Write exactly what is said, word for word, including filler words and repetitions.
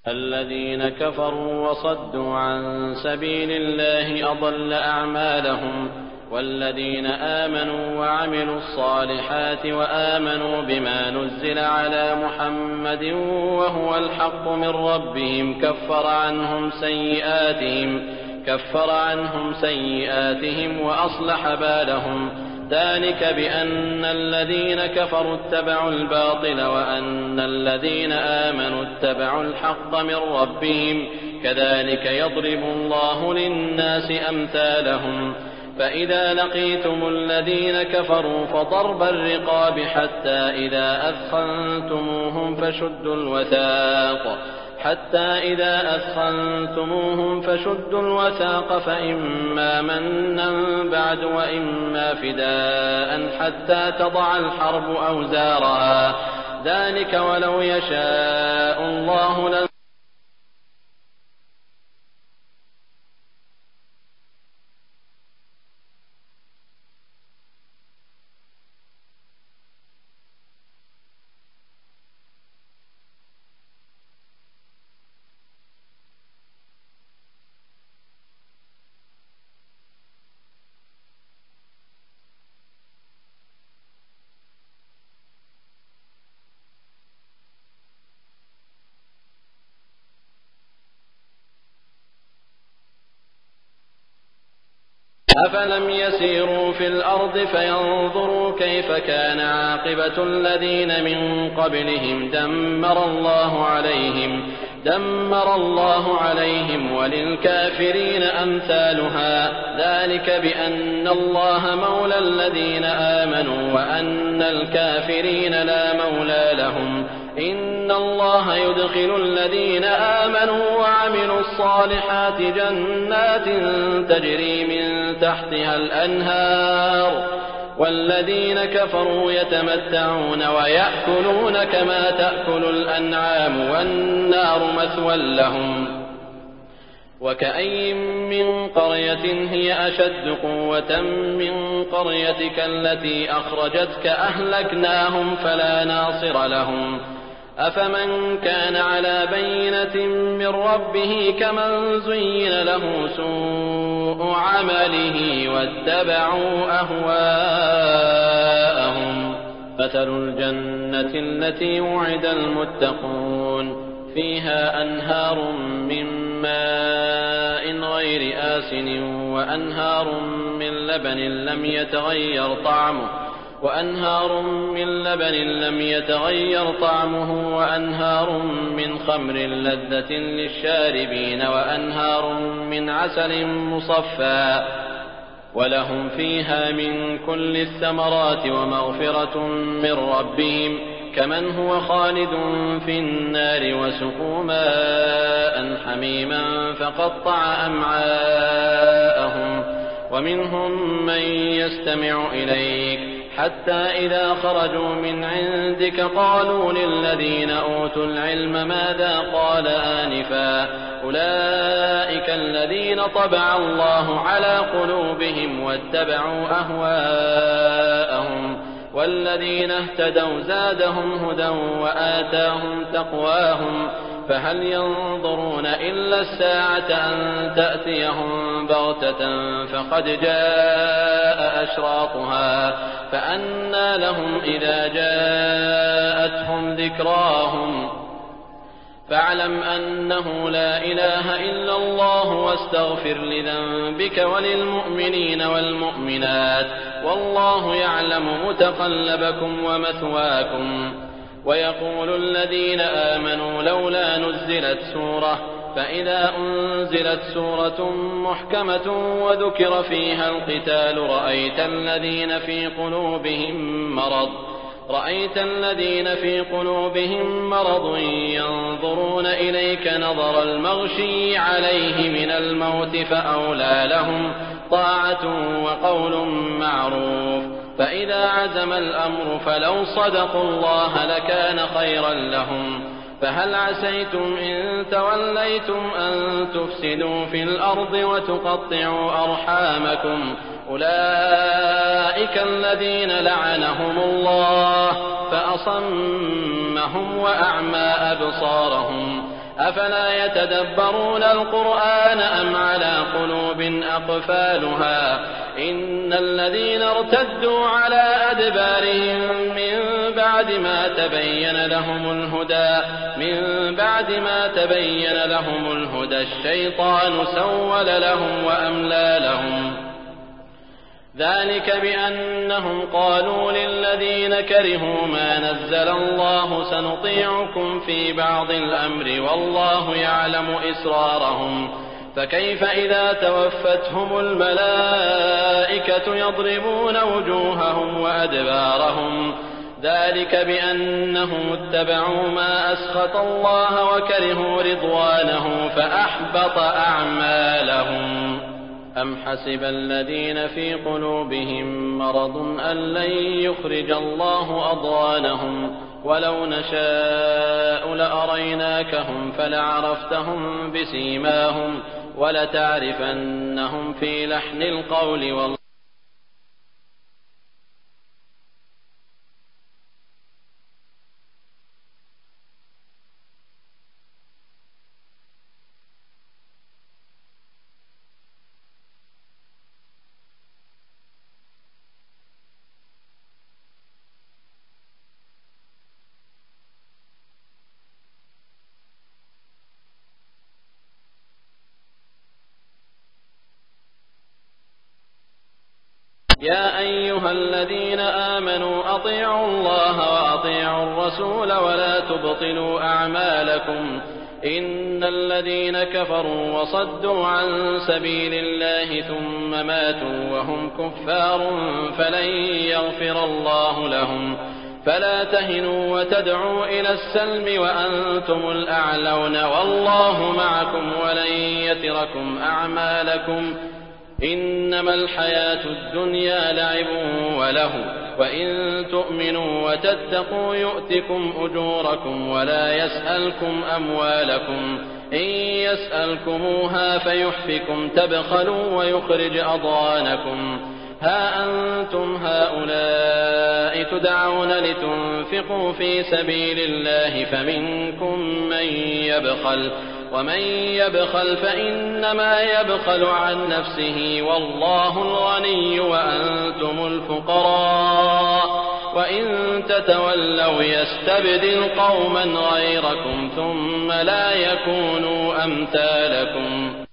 الذين كفروا وصدوا عن سبيل الله أضل أعمالهم والذين آمنوا وعملوا الصالحات وآمنوا بما نزل على محمد وهو الحق من ربهم كفر عنهم سيئاتهم كفر عنهم سيئاتهم وأصلح بالهم ذلك بأن الذين كفروا اتبعوا الباطل وأن الذين آمنوا اتبعوا الحق من ربهم كذلك يضرب الله للناس أمثالهم فإذا لقيتم الذين كفروا فضرب الرقاب حتى إذا أثخنتموهم فشدوا الوثاق حتى إذا أثخنتموهم فشدوا الوثاق فإما منا بعد وإما فداء حتى تضع الحرب أوزارها ذلك ولو يشاء الله لن أفلم يسيروا في الأرض فينظروا كيف كان عاقبة الذين من قبلهم دمر الله عليهم دمر الله عليهم وللكافرين أمثالها ذلك بأن الله مولى الذين آمنوا وأن الكافرين لا مولى لهم إن الله يدخل الذين آمنوا وعملوا الصالحات جنات تجري من تحتها الأنهار والذين كفروا يتمتعون ويأكلون كما تأكل الأنعام والنار مثوى لهم وكأي من قرية هي أشد قوة من قريتك التي أخرجتك أهلكناهم فلا ناصر لهم أفمن كان على بينة من ربه كمن زين له سوء عمله واتبعوا أهواءهم مثل الجنة التي وعد المتقون فيها أنهار من ماء غير آسن وأنهار من لبن لم يتغير طعمه وأنهار من لبن لم يتغير طعمه وأنهار من خمر لذة للشاربين وأنهار من عسل مصفى ولهم فيها من كل الثمرات ومغفرة من ربهم كمن هو خالد في النار وسقوا ماء حميما فقطع أمعاءهم ومنهم من يستمع إليك حتى إذا خرجوا من عندك قالوا للذين أوتوا العلم ماذا قال آنفا أولئك الذين طبع الله على قلوبهم واتبعوا أهواءهم والذين اهتدوا زادهم هدى وآتاهم تقواهم فهل ينظرون إلا الساعة أن تأتيهم بغتة فقد جاء أشراطها فأنى لهم إذا جاءتهم ذكراهم فاعلم أنه لا إله إلا الله واستغفر لذنبك وللمؤمنين والمؤمنات والله يعلم متقلبكم ومثواكم ويقول الذين آمنوا لولا نزلت سورة فإذا أنزلت سورة محكمة وذكر فيها القتال رأيت الذين في قلوبهم مرض رأيت الذين في قلوبهم مرض ينظرون إليك نظر المغشي عليه من الموت فأولى لهم طاعة وقول معروف فإذا عزم الأمر فلو صدقوا الله لكان خيرا لهم فهل عسيتم إن توليتم أن تفسدوا في الأرض وتقطعوا أرحامكم أولئك الذين لعنهم الله فأصمهم وأعمى أبصارهم أفلا يتدبرون القرآن أم على قلوب أقفالها إن الذين ارتدوا على أدبارهم من بعد ما تبين لهم الهدى من بعد ما تبين لهم الهدى الشيطان سول لهم وأملى لهم ذلك بأنهم قالوا للذين كرهوا ما نزل الله سنطيعكم في بعض الأمر والله يعلم إسرارهم فكيف إذا توفتهم الملائكة يضربون وجوههم وأدبارهم ذلك بأنهم اتبعوا ما أسخط الله وكرهوا رضوانه فأحبط أعمالهم أم حسب الذين في قلوبهم مرض أن لن يخرج الله أضغانهم ولو نشاء لأريناكهم فلعرفتهم بسيماهم ولتعرفنهم في لحن القول والله يا أيها الذين آمنوا أطيعوا الله وأطيعوا الرسول ولا تبطلوا أعمالكم إن الذين كفروا وصدوا عن سبيل الله ثم ماتوا وهم كفار فلن يغفر الله لهم فلا تهنوا وتدعوا إلى السلم وأنتم الأعلون والله معكم ولن يتركم أعمالكم إنما الحياة الدنيا لعب وله وإن تؤمنوا وتتقوا يؤتكم أجوركم ولا يسألكم أموالكم إن يسألكموها فيحفكم تبخلوا ويخرج أضغانكم ها أنتم هؤلاء تدعون لتنفقوا في سبيل الله فمنكم من يبخل ومن يبخل فإنما يبخل عن نفسه والله الغني وأنتم الفقراء وإن تتولوا يستبدل قوما غيركم ثم لا يكونوا أمثالكم